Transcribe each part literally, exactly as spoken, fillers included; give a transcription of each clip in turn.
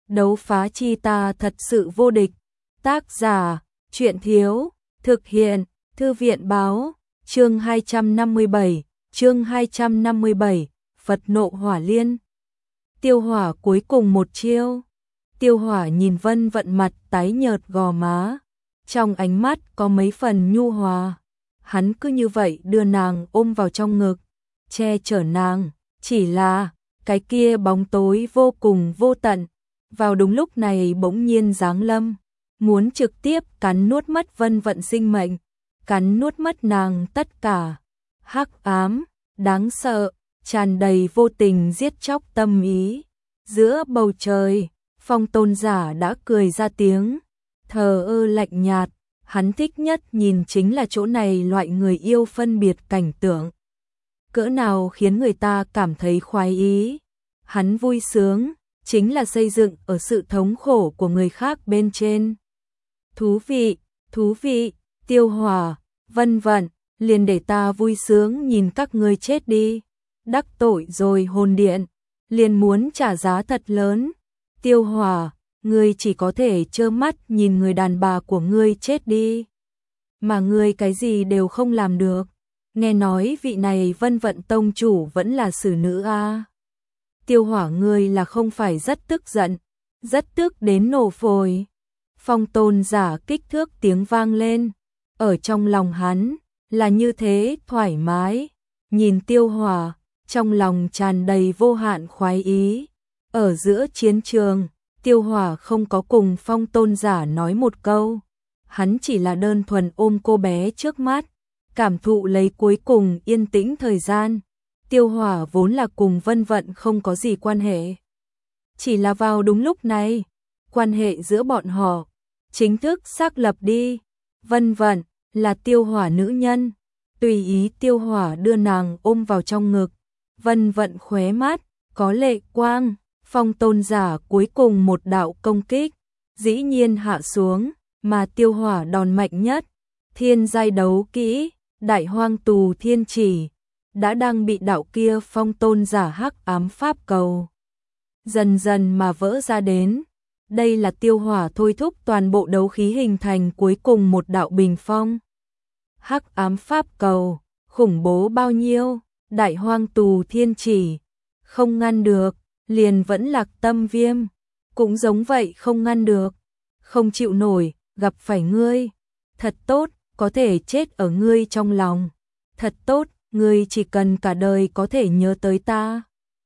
Đấu phá chi ta thật sự vô địch. Tác giả, Truyện Thiếu, thực hiện, Thư viện Báo, chương hai trăm năm mươi bảy, chương hai trăm năm mươi bảy, Phật nộ hỏa liên. Tiêu Hỏa cuối cùng một chiêu. Tiêu Hỏa nhìn Vân Vận mặt tái nhợt gò má, trong ánh mắt có mấy phần nhu hòa. Hắn cứ như vậy đưa nàng ôm vào trong ngực, che chở nàng, chỉ là cái kia bóng tối vô cùng vô tận, vào đúng lúc này bỗng nhiên giáng lâm, muốn trực tiếp cắn nuốt mất Vân Vận sinh mệnh, cắn nuốt mất nàng tất cả. Hắc ám, đáng sợ, tràn đầy vô tình giết chóc tâm ý. Giữa bầu trời, Phong Tôn giả đã cười ra tiếng, thờ ơ lạnh nhạt, hắn thích nhất nhìn chính là chỗ này loại người yêu phân biệt cảnh tượng. Cỡ nào khiến người ta cảm thấy khoái ý. Hắn vui sướng, chính là xây dựng ở sự thống khổ của người khác bên trên. Thú vị, thú vị, Tiêu Hỏa, Vân Vận, liền để ta vui sướng nhìn các ngươi chết đi. Đắc tội rồi hồn điện, liền muốn trả giá thật lớn. Tiêu Hỏa, ngươi chỉ có thể trơ mắt nhìn người đàn bà của ngươi chết đi, mà ngươi cái gì đều không làm được. Nghe nói vị này Vân Vận tông chủ vẫn là xử nữ a. À. Tiêu Hỏa, ngươi là không phải rất tức giận, rất tức đến nổ phổi. Phong Tôn giả kích thước tiếng vang lên, ở trong lòng hắn là như thế thoải mái, nhìn Tiêu Hỏa, trong lòng tràn đầy vô hạn khoái ý. Ở giữa chiến trường, Tiêu Hỏa không có cùng Phong Tôn giả nói một câu, hắn chỉ là đơn thuần ôm cô bé trước mắt, cảm thụ lấy cuối cùng yên tĩnh thời gian. Tiêu Hỏa vốn là cùng Vân Vận không có gì quan hệ, chỉ là vào đúng lúc này, quan hệ giữa bọn họ chính thức xác lập đi. Vân Vận là Tiêu Hỏa nữ nhân, tùy ý Tiêu Hỏa đưa nàng ôm vào trong ngực. Vân Vận khóe mắt có lệ quang. Phong Tôn giả cuối cùng một đạo công kích dĩ nhiên hạ xuống, mà Tiêu Hỏa đòn mạnh nhất, thiên giai đấu kỹ, Đại Hoang Tù Thiên Chỉ, đã đang bị đạo kia Phong Tôn giả hắc ám pháp cầu dần dần mà vỡ ra đến. Đây là Tiêu Hỏa thôi thúc toàn bộ đấu khí hình thành cuối cùng một đạo bình phong. Hắc ám pháp cầu, khủng bố bao nhiêu, Đại Hoang Tù Thiên Chỉ, không ngăn được, liền vẫn Lạc Tâm Viêm, cũng giống vậy không ngăn được, không chịu nổi, gặp phải ngươi. Thật tốt, có thể chết ở ngươi trong lòng. Thật tốt, ngươi chỉ cần cả đời có thể nhớ tới ta.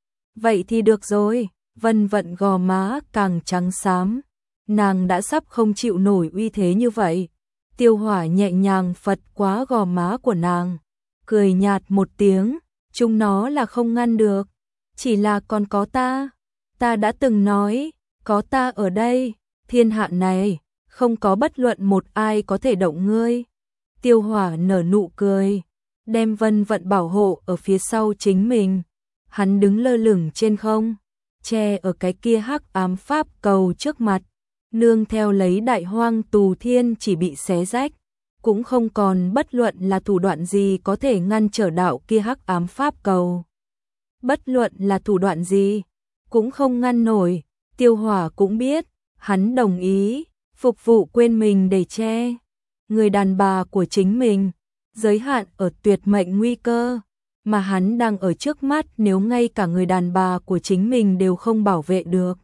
Vậy thì được rồi. Vân Vận gò má càng trắng xám, nàng đã sắp không chịu nổi uy thế như vậy. Tiêu Hỏa nhẹ nhàng phật quá gò má của nàng, cười nhạt một tiếng, chúng nó là không ngăn được, chỉ là còn có ta. Ta đã từng nói, có ta ở đây, thiên hạ này không có bất luận một ai có thể động ngươi. Tiêu Hỏa nở nụ cười, đem Vân Vận bảo hộ ở phía sau chính mình. Hắn đứng lơ lửng trên không, che ở cái kia hắc ám pháp cầu trước mặt, nương theo lấy Đại Hoang Tù Thiên chỉ bị xé rách, cũng không còn bất luận là thủ đoạn gì có thể ngăn trở đạo kia hắc ám pháp cầu. Bất luận là thủ đoạn gì, cũng không ngăn nổi. Tiêu Hỏa cũng biết, hắn đồng ý, phục vụ quên mình để che người đàn bà của chính mình, giới hạn ở tuyệt mệnh nguy cơ, mà hắn đang ở trước mắt, nếu ngay cả người đàn bà của chính mình đều không bảo vệ được.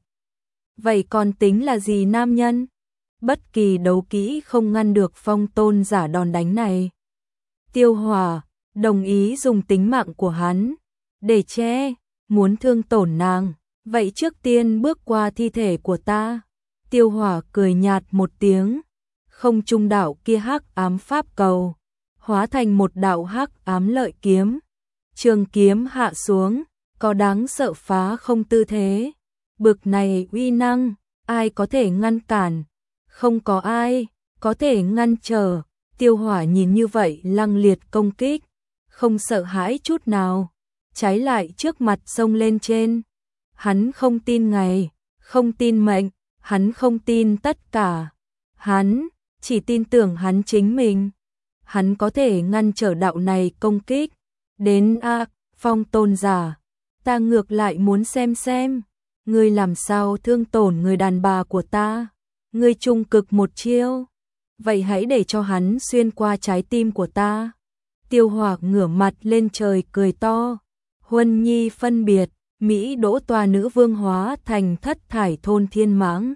Vậy còn tính là gì nam nhân? Bất kỳ đấu kỹ không ngăn được Phong Tôn giả đòn đánh này. Tiêu Hỏa đồng ý dùng tính mạng của hắn để che, muốn thương tổn nàng, vậy trước tiên bước qua thi thể của ta. Tiêu Hỏa cười nhạt một tiếng, không trung đạo kia hắc ám pháp cầu hóa thành một đạo hắc ám lợi kiếm. Trường kiếm hạ xuống, có đáng sợ phá không tư thế. Bực này uy năng, ai có thể ngăn cản? Không có ai có thể ngăn trở. Tiêu Hỏa nhìn như vậy lăng liệt công kích, không sợ hãi chút nào, trái lại trước mặt xông lên trên. Hắn không tin ngày, không tin mệnh, hắn không tin tất cả. Hắn chỉ tin tưởng hắn chính mình. Hắn có thể ngăn trở đạo này công kích. Đến a, Phong Tôn giả, ta ngược lại muốn xem xem, ngươi làm sao thương tổn người đàn bà của ta? Ngươi trung cực một chiêu, vậy hãy để cho hắn xuyên qua trái tim của ta. Tiêu Hỏa ngửa mặt lên trời cười to. Huân Nhi phân biệt, Mỹ Đỗ tòa nữ vương hóa thành thất thải thôn thiên mãng.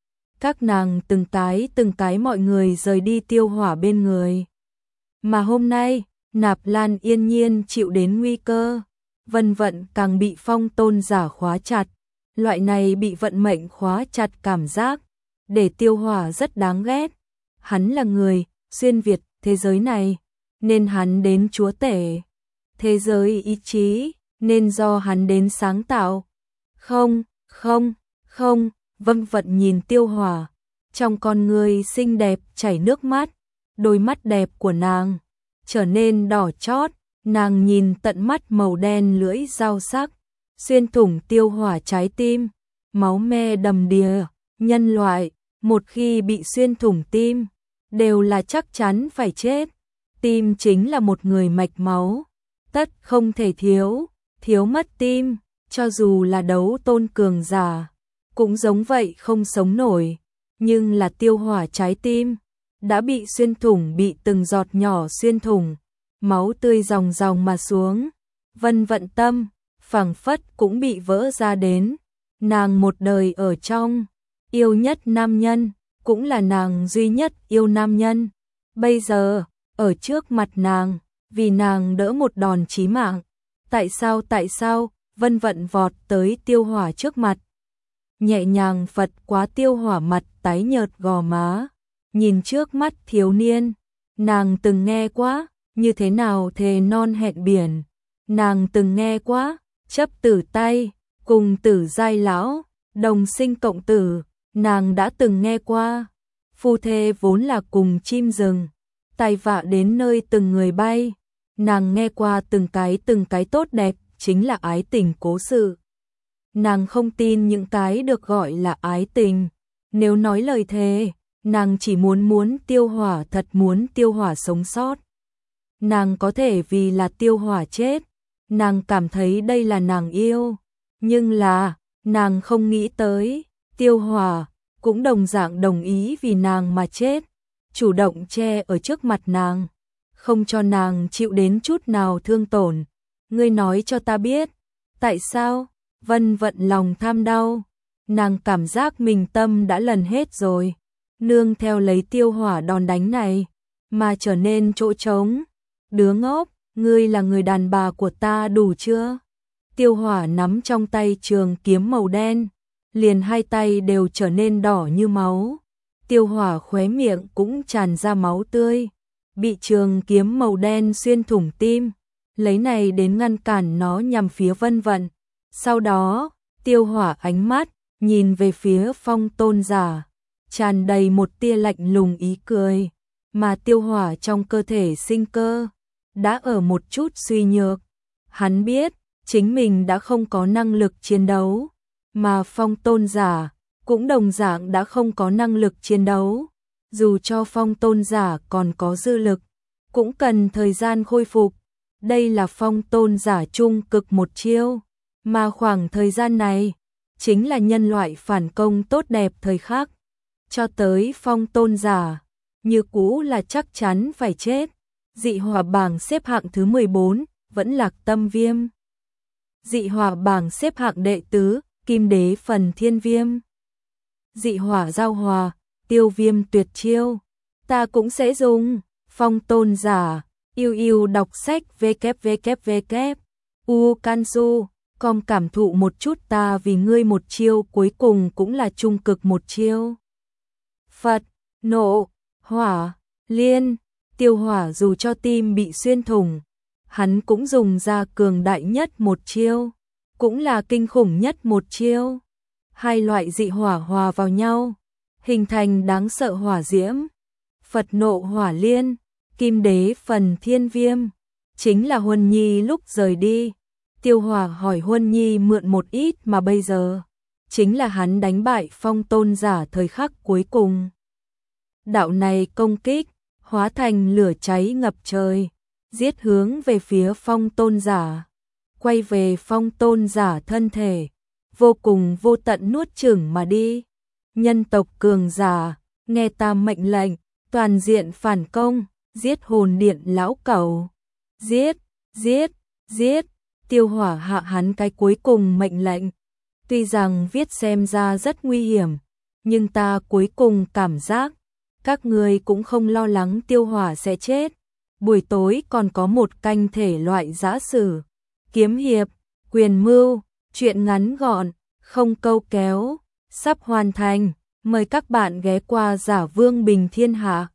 Các nàng từng cái từng cái mọi người rời đi Tiêu Hỏa bên người. Mà hôm nay, Nạp Lan yên nhiên chịu đến nguy cơ, Vân Vận càng bị phong tôn giả khóa chặt. Loại này bị vận mệnh khóa chặt cảm giác, để Tiêu Hỏa rất đáng ghét. Hắn là người xuyên việt thế giới này, nên hắn đến chúa tể. Thế giới ý chí, nên do hắn đến sáng tạo. Không, không, không, Vân Vận nhìn Tiêu Hỏa, trong con người xinh đẹp chảy nước mắt, đôi mắt đẹp của nàng trở nên đỏ chót, nàng nhìn tận mắt màu đen lưỡi dao sắc, xuyên thủng Tiêu Hỏa trái tim, máu me đầm đìa. Nhân loại, một khi bị xuyên thủng tim, đều là chắc chắn phải chết. Tim chính là một người mạch máu, tất không thể thiếu, thiếu mất tim, cho dù là đấu tôn cường giả, cũng giống vậy không sống nổi. Nhưng là Tiêu Hỏa trái tim, đã bị xuyên thủng, bị từng giọt nhỏ xuyên thủng, máu tươi ròng ròng mà xuống. Vân Vận tâm, phảng phất cũng bị vỡ ra đến. Nàng một đời ở trong, yêu nhất nam nhân, cũng là nàng duy nhất yêu nam nhân. Bây giờ, ở trước mặt nàng, vì nàng đỡ một đòn chí mạng. Tại sao tại sao, Vân Vận vọt tới Tiêu Hỏa trước mặt. Nhẹ nhàng phật quá Tiêu Hỏa mặt tái nhợt gò má. Nhìn trước mắt thiếu niên, nàng từng nghe quá, như thế nào thề non hẹn biển. Nàng từng nghe quá, chấp tử tay, cùng tử giai lão, đồng sinh cộng tử. Nàng đã từng nghe qua, phu thê vốn là cùng chim rừng, tai vạ đến nơi từng người bay. Nàng nghe qua từng cái từng cái tốt đẹp, chính là ái tình cố sự. Nàng không tin những cái được gọi là ái tình. Nếu nói lời thề, nàng chỉ muốn muốn Tiêu Hỏa, thật muốn Tiêu Hỏa sống sót. Nàng có thể vì là Tiêu Hỏa chết, nàng cảm thấy đây là nàng yêu. Nhưng là, nàng không nghĩ tới, Tiêu Hỏa cũng đồng dạng đồng ý vì nàng mà chết, chủ động che ở trước mặt nàng, không cho nàng chịu đến chút nào thương tổn. Ngươi nói cho ta biết, tại sao? Vân Vận lòng tham đau, nàng cảm giác mình tâm đã lần hết rồi, nương theo lấy Tiêu Hỏa đòn đánh này, mà trở nên chỗ trống. Đứa ngốc, ngươi là người đàn bà của ta đủ chưa? Tiêu Hỏa nắm trong tay trường kiếm màu đen, liền hai tay đều trở nên đỏ như máu. Tiêu Hỏa khóe miệng cũng tràn ra máu tươi, bị trường kiếm màu đen xuyên thủng tim, lấy này đến ngăn cản nó nhằm phía Vân Vận. Sau đó, Tiêu Hỏa ánh mắt nhìn về phía phong tôn giả, tràn đầy một tia lạnh lùng ý cười, mà Tiêu Hỏa trong cơ thể sinh cơ đã ở một chút suy nhược. Hắn biết chính mình đã không có năng lực chiến đấu, mà phong tôn giả cũng đồng dạng đã không có năng lực chiến đấu. Dù cho phong tôn giả còn có dư lực, cũng cần thời gian khôi phục. Đây là phong tôn giả trung cực một chiêu, mà khoảng thời gian này chính là nhân loại phản công tốt đẹp thời khắc. Cho tới phong tôn giả, như cũ là chắc chắn phải chết. Dị hỏa bảng xếp hạng thứ mười bốn, vẫn Lạc Tâm Viêm. Dị hỏa bảng xếp hạng đệ tứ, Kim Đế Phần Thiên Viêm. Dị hỏa giao hòa, Tiêu Viêm tuyệt chiêu. Ta cũng sẽ dùng. Phong tôn giả, yêu yêu đọc sách www. U Kansu, com cảm thụ một chút ta vì ngươi một chiêu cuối cùng cũng là trung cực một chiêu. Phật, nộ, hỏa, liên. Tiêu Hỏa dù cho tim bị xuyên thủng, hắn cũng dùng ra cường đại nhất một chiêu, cũng là kinh khủng nhất một chiêu. Hai loại dị hỏa hòa vào nhau, hình thành đáng sợ hỏa diễm. Phật nộ hỏa liên, Kim Đế Phần Thiên Viêm, chính là Huân Nhi lúc rời đi. Tiêu Hỏa hỏi Huân Nhi mượn một ít mà bây giờ, chính là hắn đánh bại phong tôn giả thời khắc cuối cùng. Đạo này công kích, hóa thành lửa cháy ngập trời, giết hướng về phía phong tôn giả, quay về phong tôn giả thân thể. vô cùng vô tận nuốt chửng mà đi. Nhân tộc cường giả, nghe ta mệnh lệnh, toàn diện phản công, giết hồn điện lão cẩu. Giết, giết, giết, Tiêu Hỏa hạ hắn cái cuối cùng mệnh lệnh. Tuy rằng viết xem ra rất nguy hiểm, nhưng ta cuối cùng cảm giác, các ngươi cũng không lo lắng Tiêu Hỏa sẽ chết. Buổi tối còn có một canh thể loại giã sử, kiếm hiệp, quyền mưu, chuyện ngắn gọn, không câu kéo, sắp hoàn thành. Mời các bạn ghé qua Giả Vương Bình Thiên Hạ.